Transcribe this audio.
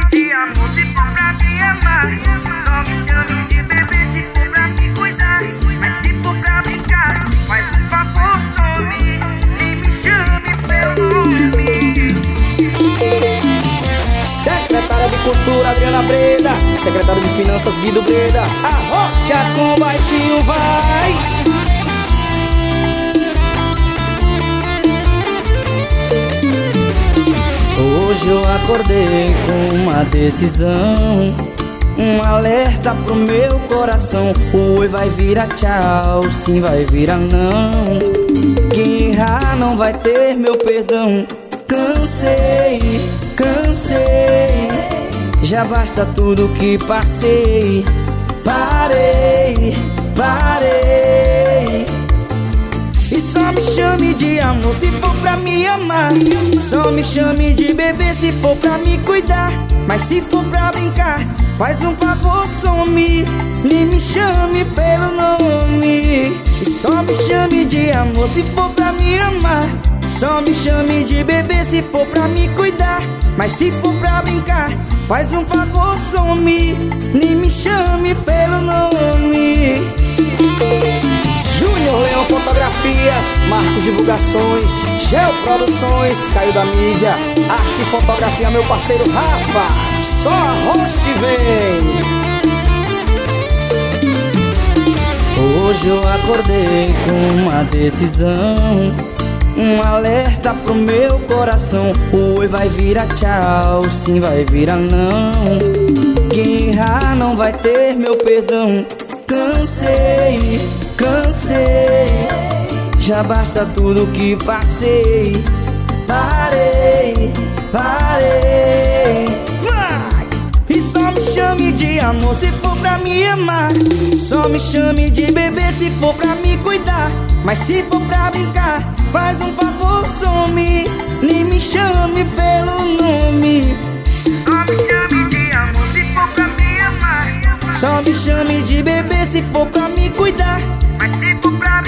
de amor se for pra me amar. Só me chame de bebê se for pra me cuidar. Mas se for pra brincar, faz um favor, some e me chame pelo nome. Secretária de Cultura, Adriana Breda. Secretário de Finanças, Guido Breda. Arrocha com baixinho, vai. Hoje eu acordei com uma decisão, um alerta pro meu coração. O oi vai virar tchau, sim vai virar não. Quem errar não vai ter meu perdão. Cansei, cansei, já basta tudo que passei. Parei, parei. E só me chame de amor se for pra me amar. Só me chame de bebê se for pra me cuidar. Mas se for pra brincar, faz um favor, some, nem me chame pelo nome. E só me chame de amor se for pra me amar. Só me chame de bebê se for pra me cuidar. Mas se for pra brincar, faz um favor, some, nem me chame pelo nome. Júnior Leão Fotografias, Marcos Divulgações, Geo Produções, Caio da Mídia, Arte e Fotografia, meu parceiro Rafa. Só arroxe vem. Hoje eu acordei com uma decisão, um alerta pro meu coração. O oi vai virar tchau, sim vai virar não. Quem errar não vai ter meu perdão. Cansei, cansei, já basta tudo que passei. Parei, parei. Vai! E só me chame de amor se for pra me amar. Só me chame de bebê se for pra me cuidar. Mas se for pra brincar, faz um favor, some, nem me chame pelo nome. Só me chame de amor se for pra me amar. Só me chame de bebê se for pra me cuidar. Mas se for pra